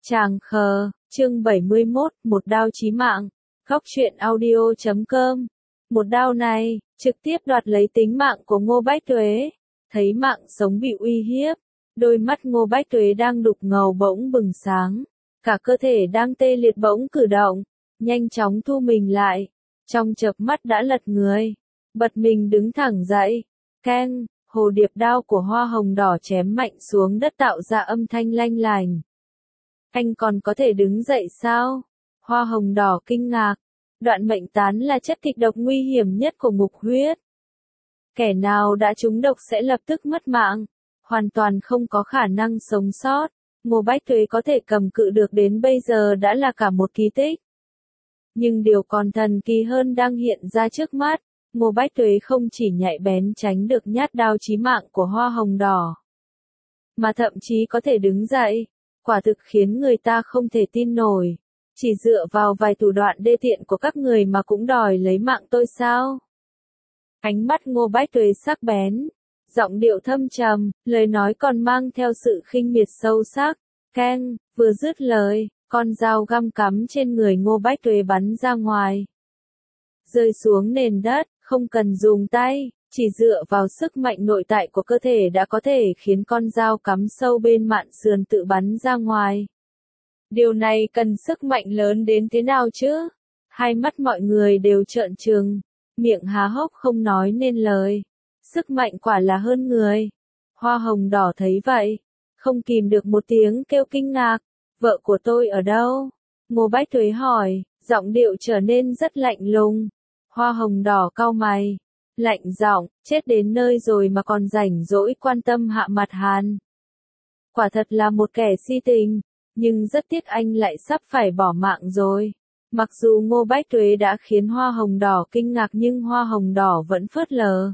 Tràng khờ, chương 71, một đao chí mạng. Góc truyện audio.com. Một đao này, trực tiếp đoạt lấy tính mạng của Ngô Bách Tuế. Thấy mạng sống bị uy hiếp, đôi mắt Ngô Bách Tuế đang đục ngầu bỗng bừng sáng. Cả cơ thể đang tê liệt bỗng cử động, nhanh chóng thu mình lại. Trong chớp mắt đã lật người, bật mình đứng thẳng dậy. Keng, hồ điệp đao của hoa hồng đỏ chém mạnh xuống đất tạo ra âm thanh lanh lành. Anh còn có thể đứng dậy sao? Hoa hồng đỏ kinh ngạc. Đoạn mệnh tán là chất kịch độc nguy hiểm nhất của ngục huyết. Kẻ nào đã trúng độc sẽ lập tức mất mạng, hoàn toàn không có khả năng sống sót. Ngô Bách Tuế có thể cầm cự được đến bây giờ đã là cả một kỳ tích. Nhưng điều còn thần kỳ hơn đang hiện ra trước mắt. Ngô Bách Tuế không chỉ nhạy bén tránh được nhát đao chí mạng của hoa hồng đỏ, mà thậm chí có thể đứng dậy. Quả thực khiến người ta không thể tin nổi. Chỉ dựa vào vài thủ đoạn đê tiện của các người mà cũng đòi lấy mạng tôi sao? Ánh mắt Ngô Bách Tuế sắc bén, giọng điệu thâm trầm, lời nói còn mang theo sự khinh miệt sâu sắc. Keng, vừa dứt lời, con dao găm cắm trên người Ngô Bách Tuế bắn ra ngoài, rơi xuống nền đất, không cần dùng tay. Chỉ dựa vào sức mạnh nội tại của cơ thể đã có thể khiến con dao cắm sâu bên mạn sườn tự bắn ra ngoài. Điều này cần sức mạnh lớn đến thế nào chứ? Hai mắt mọi người đều trợn trừng, miệng há hốc không nói nên lời. Sức mạnh quả là hơn người. Hoa hồng đỏ thấy vậy, không kìm được một tiếng kêu kinh ngạc. Vợ của tôi ở đâu? Ngô Bách Tuế hỏi, giọng điệu trở nên rất lạnh lùng. Hoa hồng đỏ cau mày, lạnh giọng, chết đến nơi rồi mà còn rảnh rỗi quan tâm Hạ Mặt Hàn. Quả thật là một kẻ si tình, nhưng rất tiếc anh lại sắp phải bỏ mạng rồi. Mặc dù Ngô Bách Tuế đã khiến hoa hồng đỏ kinh ngạc nhưng hoa hồng đỏ vẫn phớt lờ.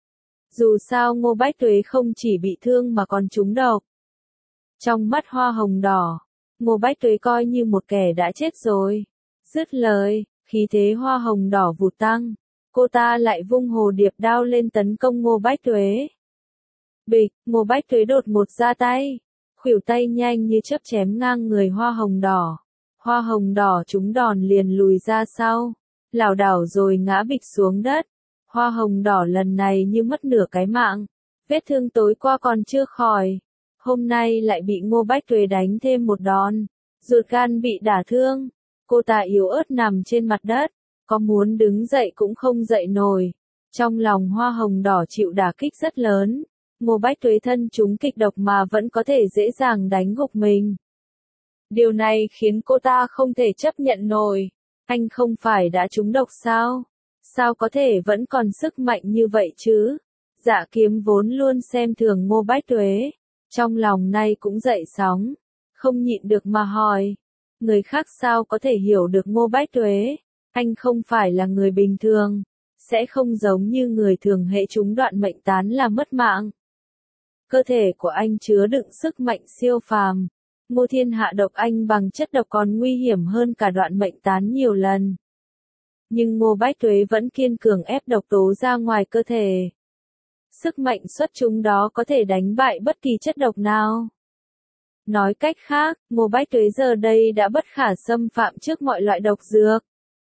Dù sao Ngô Bách Tuế không chỉ bị thương mà còn trúng độc. Trong mắt hoa hồng đỏ, Ngô Bách Tuế coi như một kẻ đã chết rồi. Dứt lời, khí thế hoa hồng đỏ vụt tăng. Cô ta lại vung hồ điệp đao lên tấn công Ngô Bách Tuế. Bịch, Ngô Bách Tuế đột ngột ra tay. Khuỷu tay nhanh như chớp chém ngang người hoa hồng đỏ. Hoa hồng đỏ trúng đòn liền lùi ra sau, lảo đảo rồi ngã bịch xuống đất. Hoa hồng đỏ lần này như mất nửa cái mạng. Vết thương tối qua còn chưa khỏi, hôm nay lại bị Ngô Bách Tuế đánh thêm một đòn. Ruột gan bị đả thương. Cô ta yếu ớt nằm trên mặt đất, có muốn đứng dậy cũng không dậy nổi. Trong lòng hoa hồng đỏ chịu đả kích rất lớn. Ngô Bách Tuế thân trúng kịch độc mà vẫn có thể dễ dàng đánh gục mình. Điều này khiến cô ta không thể chấp nhận nổi. Anh không phải đã trúng độc sao? Sao có thể vẫn còn sức mạnh như vậy chứ? Dạ Kiếm vốn luôn xem thường Ngô Bách Tuế, trong lòng nay cũng dậy sóng, không nhịn được mà hỏi. Người khác sao có thể hiểu được Ngô Bách Tuế? Anh không phải là người bình thường, sẽ không giống như người thường hệ trúng đoạn mệnh tán là mất mạng. Cơ thể của anh chứa đựng sức mạnh siêu phàm. Ngô Thiên hạ độc anh bằng chất độc còn nguy hiểm hơn cả đoạn mệnh tán nhiều lần. Nhưng Ngô Bách Tuế vẫn kiên cường ép độc tố ra ngoài cơ thể. Sức mạnh xuất chúng đó có thể đánh bại bất kỳ chất độc nào. Nói cách khác, Ngô Bách Tuế giờ đây đã bất khả xâm phạm trước mọi loại độc dược.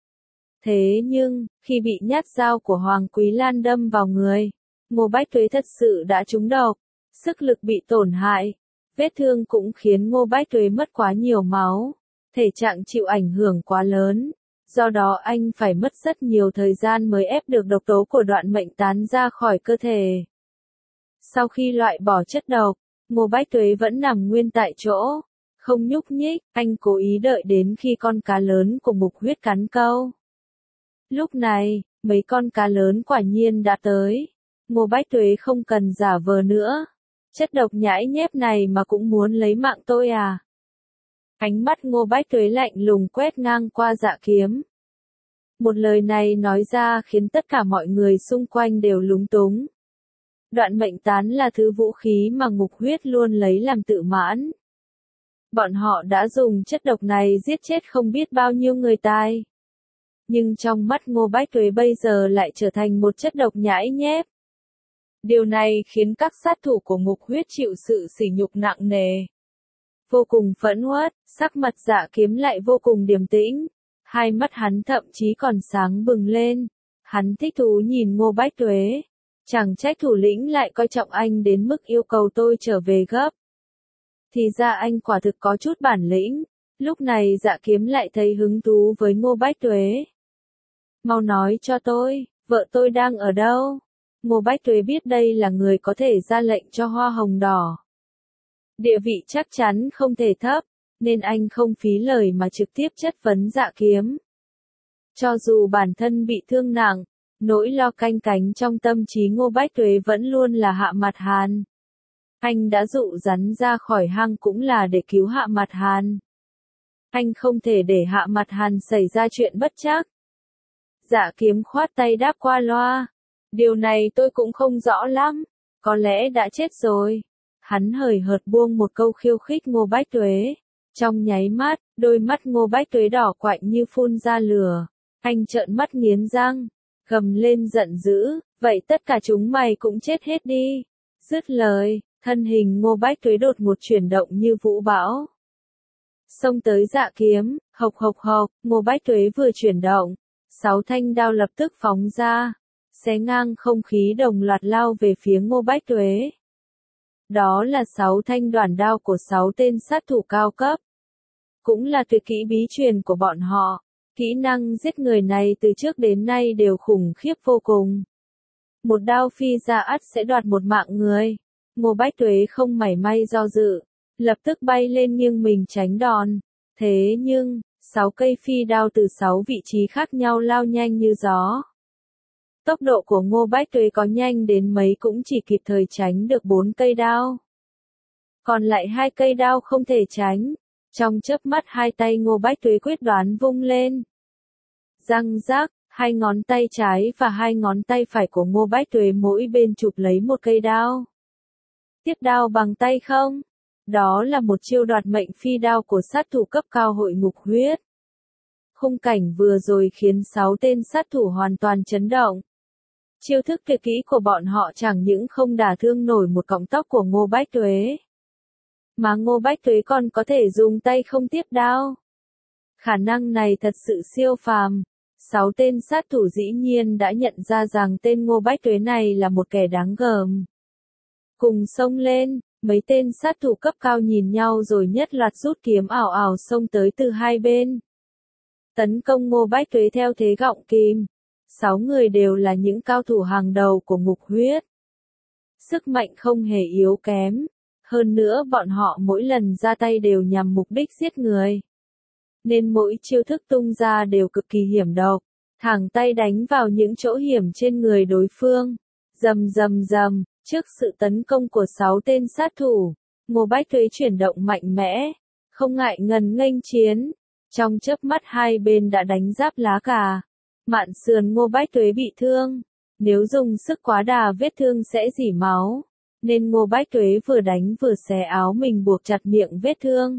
Thế nhưng, khi bị nhát dao của Hoàng Quý Lan đâm vào người, Ngô Bách Tuế thật sự đã trúng độc, sức lực bị tổn hại. Vết thương cũng khiến Ngô Bách Tuế mất quá nhiều máu, thể trạng chịu ảnh hưởng quá lớn. Do đó anh phải mất rất nhiều thời gian mới ép được độc tố của đoạn mệnh tán ra khỏi cơ thể. Sau khi loại bỏ chất độc, Ngô Bách Tuế vẫn nằm nguyên tại chỗ, không nhúc nhích. Anh cố ý đợi đến khi con cá lớn của ngục huyết cắn câu. Lúc này, mấy con cá lớn quả nhiên đã tới. Ngô Bách Tuế không cần giả vờ nữa. Chất độc nhãi nhép này mà cũng muốn lấy mạng tôi à? Ánh mắt Ngô Bách Tuế lạnh lùng quét ngang qua Dạ Kiếm. Một lời này nói ra khiến tất cả mọi người xung quanh đều lúng túng. Đoạn mệnh tán là thứ vũ khí mà ngục huyết luôn lấy làm tự mãn. Bọn họ đã dùng chất độc này giết chết không biết bao nhiêu người tài. Nhưng trong mắt Ngô Bách Tuế bây giờ lại trở thành một chất độc nhãi nhép. Điều này khiến các sát thủ của ngục huyết chịu sự sỉ nhục nặng nề. vô cùng phẫn uất, sắc mặt Dạ Kiếm lại vô cùng điềm tĩnh. Hai mắt hắn thậm chí còn sáng bừng lên. Hắn thích thú nhìn Ngô Bách Tuế. Chẳng trách thủ lĩnh lại coi trọng anh đến mức yêu cầu tôi trở về gấp. Thì ra anh quả thực có chút bản lĩnh. Lúc này Dạ Kiếm lại thấy hứng thú với Ngô Bách Tuế. Mau nói cho tôi, vợ tôi đang ở đâu? Ngô Bách Tuế biết đây là người có thể ra lệnh cho hoa hồng đỏ. Địa vị chắc chắn không thể thấp, nên anh không phí lời mà trực tiếp chất vấn Dạ Kiếm. Cho dù bản thân bị thương nặng, nỗi lo canh cánh trong tâm trí Ngô Bách Tuế vẫn luôn là Hạ Mặt Hàn. Anh đã dụ rắn ra khỏi hang cũng là để cứu Hạ Mặt Hàn. Anh không thể để Hạ Mặt Hàn xảy ra chuyện bất trắc. Dạ Kiếm khoát tay đáp qua loa. Điều này tôi cũng không rõ lắm, có lẽ đã chết rồi. Hắn hời hợt buông một câu khiêu khích Ngô Bách Tuế. Trong nháy mắt, đôi mắt Ngô Bách Tuế đỏ quạnh như phun ra lửa. Anh trợn mắt nghiến răng, gầm lên giận dữ, vậy tất cả chúng mày cũng chết hết đi. Dứt lời, thân hình Ngô Bách Tuế đột ngột chuyển động như vũ bão. Xông tới Dạ Kiếm, hộc hộc hộc, Ngô Bách Tuế vừa chuyển động, 6 thanh đao lập tức phóng ra, xé ngang không khí đồng loạt lao về phía Ngô Bách Tuế. Đó là 6 thanh đoản đao của 6 tên sát thủ cao cấp. Cũng là tuyệt kỹ bí truyền của bọn họ. Kỹ năng giết người này từ trước đến nay đều khủng khiếp vô cùng. Một đao phi ra ắt sẽ đoạt một mạng người. Ngô Bách Tuế không mảy may do dự, lập tức bay lên nghiêng mình tránh đòn. Thế nhưng, 6 cây phi đao từ 6 vị trí khác nhau lao nhanh như gió. Tốc độ của Ngô Bách Tuế có nhanh đến mấy cũng chỉ kịp thời tránh được 4 cây đao. Còn lại 2 cây đao không thể tránh. Trong chớp mắt hai tay Ngô Bách Tuế quyết đoán vung lên. Răng rác, 2 ngón tay trái và 2 ngón tay phải của Ngô Bách Tuế mỗi bên chụp lấy một cây đao. Tiếp đao bằng tay không? Đó là một chiêu đoạt mệnh phi đao của sát thủ cấp cao Hội Ngục Huyết. Khung cảnh vừa rồi khiến 6 tên sát thủ hoàn toàn chấn động. Chiêu thức tuyệt kỹ của bọn họ chẳng những không đả thương nổi một cọng tóc của Ngô Bách Tuế, mà Ngô Bách Tuế còn có thể dùng tay không tiếp đao. Khả năng này thật sự siêu phàm. 6 tên sát thủ dĩ nhiên đã nhận ra rằng tên Ngô Bách Tuế này là một kẻ đáng gờm. Cùng xông lên, mấy tên sát thủ cấp cao nhìn nhau rồi nhất loạt rút kiếm ảo ảo xông tới từ hai bên. Tấn công Ngô Bách Tuế theo thế gọng kìm. 6 người đều là những cao thủ hàng đầu của Ngục Huyết. Sức mạnh không hề yếu kém. Hơn nữa bọn họ mỗi lần ra tay đều nhằm mục đích giết người. Nên mỗi chiêu thức tung ra đều cực kỳ hiểm độc. Thẳng tay đánh vào những chỗ hiểm trên người đối phương. Rầm rầm rầm, trước sự tấn công của 6 tên sát thủ, Ngô Bách Tuế chuyển động mạnh mẽ, không ngại ngần nghênh chiến. Trong chớp mắt hai bên đã đánh giáp lá cà. Mạn sườn Ngô Bách Tuế bị thương. Nếu dùng sức quá đà vết thương sẽ rỉ máu. Nên Ngô Bách Tuế vừa đánh vừa xé áo mình buộc chặt miệng vết thương.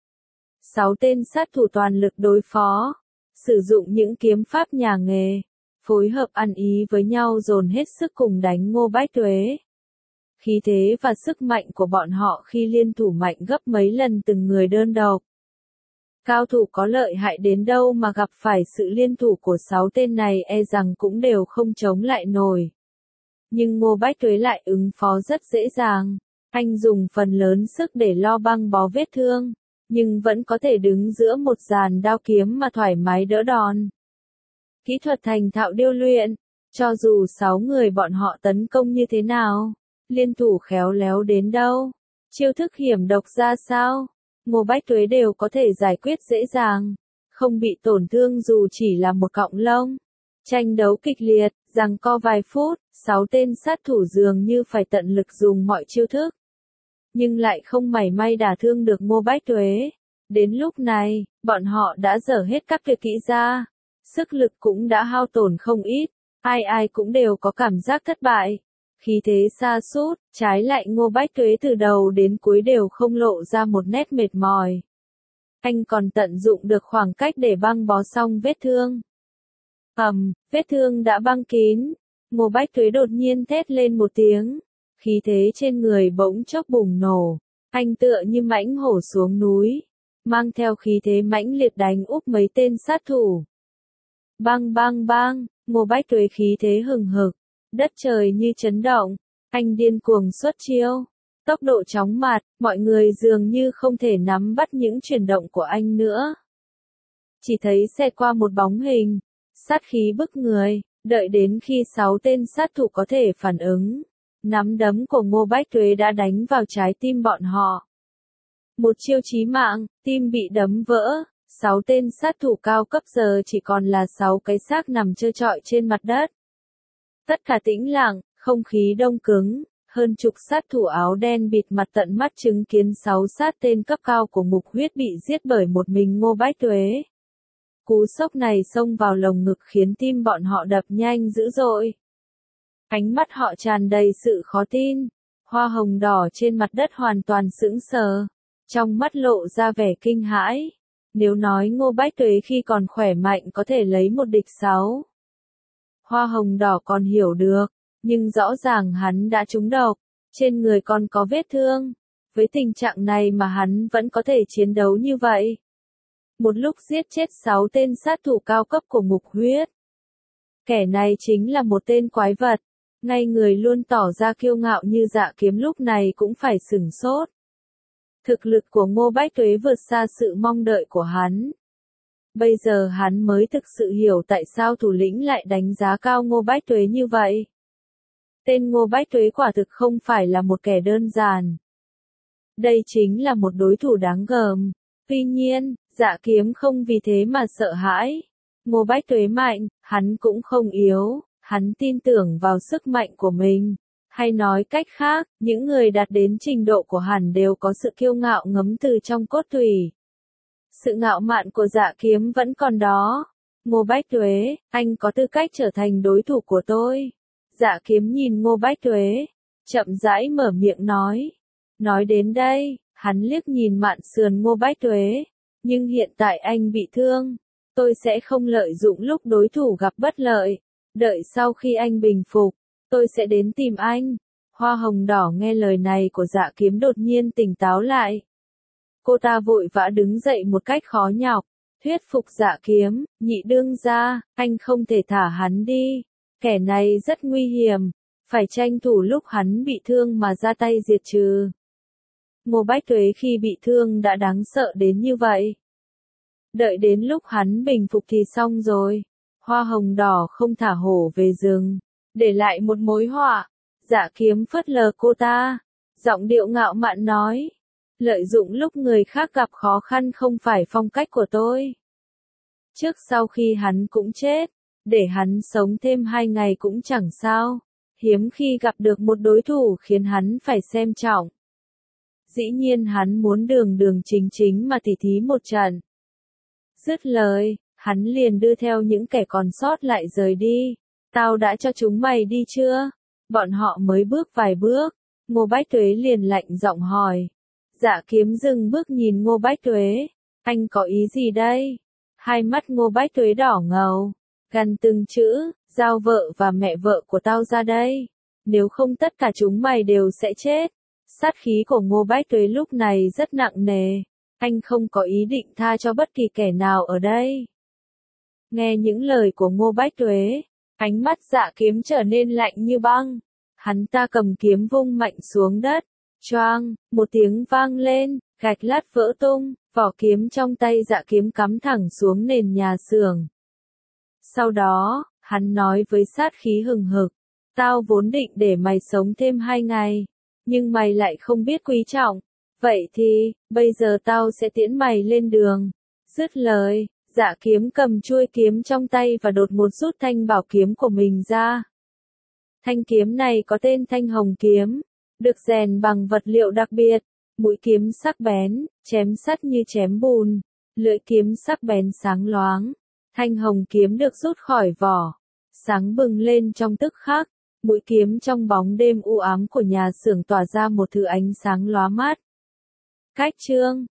6 tên sát thủ toàn lực đối phó. Sử dụng những kiếm pháp nhà nghề. Phối hợp ăn ý với nhau dồn hết sức cùng đánh Ngô Bách Tuế. Khí thế và sức mạnh của bọn họ khi liên thủ mạnh gấp mấy lần từng người đơn độc. Cao thủ có lợi hại đến đâu mà gặp phải sự liên thủ của 6 tên này e rằng cũng đều không chống lại nổi. Nhưng Ngô Bách Tuế lại ứng phó rất dễ dàng. Anh dùng phần lớn sức để lo băng bó vết thương, nhưng vẫn có thể đứng giữa một dàn đao kiếm mà thoải mái đỡ đòn. Kỹ thuật thành thạo điêu luyện, cho dù 6 người bọn họ tấn công như thế nào, liên thủ khéo léo đến đâu, chiêu thức hiểm độc ra sao, Ngô Bách Tuế đều có thể giải quyết dễ dàng, không bị tổn thương dù chỉ là một cọng lông. Tranh đấu kịch liệt, giằng co vài phút, 6 tên sát thủ dường như phải tận lực dùng mọi chiêu thức. Nhưng lại không mảy may đả thương được Ngô Bách Tuế. Đến lúc này, bọn họ đã dở hết các tuyệt kỹ ra. Sức lực cũng đã hao tổn không ít. Ai ai cũng đều có cảm giác thất bại. Khí thế sa sút, trái lại Ngô Bách Tuế từ đầu đến cuối đều không lộ ra một nét mệt mỏi. Anh còn tận dụng được khoảng cách để băng bó xong vết thương. Vết thương đã băng kín. Ngô Bách Tuế đột nhiên thét lên một tiếng. Khí thế trên người bỗng chốc bùng nổ. Anh tựa như mãnh hổ xuống núi, mang theo khí thế mãnh liệt đánh úp mấy tên sát thủ. Bang bang bang, Ngô Bách Tuế khí thế hừng hực, đất trời như chấn động, anh điên cuồng xuất chiêu, tốc độ chóng mặt, mọi người dường như không thể nắm bắt những chuyển động của anh nữa. Chỉ thấy xẹt qua một bóng hình, sát khí bức người, đợi đến khi 6 tên sát thủ có thể phản ứng, nắm đấm của Ngô Bách Tuế đã đánh vào trái tim bọn họ. Một chiêu chí mạng, tim bị đấm vỡ, 6 tên sát thủ cao cấp giờ chỉ còn là 6 cái xác nằm trơ trọi trên mặt đất. Tất cả tĩnh lặng, không khí đông cứng, hơn chục sát thủ áo đen bịt mặt tận mắt chứng kiến 6 sát tên cấp cao của Ngục Huyết bị giết bởi một mình Ngô Bách Tuế. Cú sốc này xông vào lồng ngực khiến tim bọn họ đập nhanh dữ dội. Ánh mắt họ tràn đầy sự khó tin, hoa hồng đỏ trên mặt đất hoàn toàn sững sờ, trong mắt lộ ra vẻ kinh hãi. Nếu nói Ngô Bách Tuế khi còn khỏe mạnh có thể lấy một địch 6. Hoa hồng đỏ còn hiểu được, nhưng rõ ràng hắn đã trúng độc, trên người còn có vết thương. Với tình trạng này mà hắn vẫn có thể chiến đấu như vậy. Một lúc giết chết 6 tên sát thủ cao cấp của Ngục Huyết. Kẻ này chính là một tên quái vật, ngay người luôn tỏ ra kiêu ngạo như Dạ Kiếm lúc này cũng phải sửng sốt. Thực lực của Ngô Bách Tuế vượt xa sự mong đợi của hắn. Bây giờ hắn mới thực sự hiểu tại sao thủ lĩnh lại đánh giá cao Ngô Bách Tuế như vậy. Tên Ngô Bách Tuế quả thực không phải là một kẻ đơn giản. Đây chính là một đối thủ đáng gờm. Tuy nhiên, Dạ Kiếm không vì thế mà sợ hãi. Ngô Bách Tuế mạnh, hắn cũng không yếu, hắn tin tưởng vào sức mạnh của mình. Hay nói cách khác, những người đạt đến trình độ của hắn đều có sự kiêu ngạo ngấm từ trong cốt tủy. Sự ngạo mạn của Dạ Kiếm vẫn còn đó. Ngô Bách Tuế, anh có tư cách trở thành đối thủ của tôi. Dạ Kiếm nhìn Ngô Bách Tuế, chậm rãi mở miệng nói. Nói đến đây, hắn liếc nhìn mạn sườn Ngô Bách Tuế. Nhưng hiện tại anh bị thương. Tôi sẽ không lợi dụng lúc đối thủ gặp bất lợi. Đợi sau khi anh bình phục, tôi sẽ đến tìm anh. Hoa hồng đỏ nghe lời này của Dạ Kiếm đột nhiên tỉnh táo lại. Cô ta vội vã đứng dậy một cách khó nhọc, thuyết phục Dạ Kiếm, nhị đương gia, anh không thể thả hắn đi. Kẻ này rất nguy hiểm, phải tranh thủ lúc hắn bị thương mà ra tay diệt trừ. Ngô Bách Tuế khi bị thương đã đáng sợ đến như vậy. Đợi đến lúc hắn bình phục thì xong rồi. Hoa hồng đỏ không thả hổ về rừng, để lại một mối họa. Dạ Kiếm phớt lờ cô ta, giọng điệu ngạo mạn nói. Lợi dụng lúc người khác gặp khó khăn không phải phong cách của tôi. Trước sau khi hắn cũng chết, để hắn sống thêm 2 ngày cũng chẳng sao. Hiếm khi gặp được một đối thủ khiến hắn phải xem trọng. Dĩ nhiên hắn muốn đường đường chính chính mà tỉ thí một trận. Dứt lời, hắn liền đưa theo những kẻ còn sót lại rời đi. Tao đã cho chúng mày đi chưa? Bọn họ mới bước vài bước. Ngô Bách Tuế liền lạnh giọng hỏi. Dạ Kiếm dừng bước nhìn Ngô Bách Tuế. Anh có ý gì đây? Hai mắt Ngô Bách Tuế đỏ ngầu. Gằn từng chữ, giao vợ và mẹ vợ của tao ra đây. Nếu không tất cả chúng mày đều sẽ chết. Sát khí của Ngô Bách Tuế lúc này rất nặng nề. Anh không có ý định tha cho bất kỳ kẻ nào ở đây. Nghe những lời của Ngô Bách Tuế, ánh mắt Dạ Kiếm trở nên lạnh như băng. Hắn ta cầm kiếm vung mạnh xuống đất. Choang, một tiếng vang lên, gạch lát vỡ tung, vỏ kiếm trong tay Dạ Kiếm cắm thẳng xuống nền nhà xưởng. Sau đó, hắn nói với sát khí hừng hực. Tao vốn định để mày sống thêm 2 ngày. Nhưng mày lại không biết quý trọng. Vậy thì, bây giờ tao sẽ tiễn mày lên đường. Dứt lời, Dạ Kiếm cầm chuôi kiếm trong tay và đột ngột rút thanh bảo kiếm của mình ra. Thanh kiếm này có tên Thanh Hồng Kiếm, được rèn bằng vật liệu đặc biệt, mũi kiếm sắc bén, chém sắt như chém bùn, lưỡi kiếm sắc bén sáng loáng. Thanh Hồng Kiếm được rút khỏi vỏ, sáng bừng lên trong tức khắc. Mũi kiếm trong bóng đêm u ám của nhà xưởng tỏa ra một thứ ánh sáng lóa mắt. Cách chương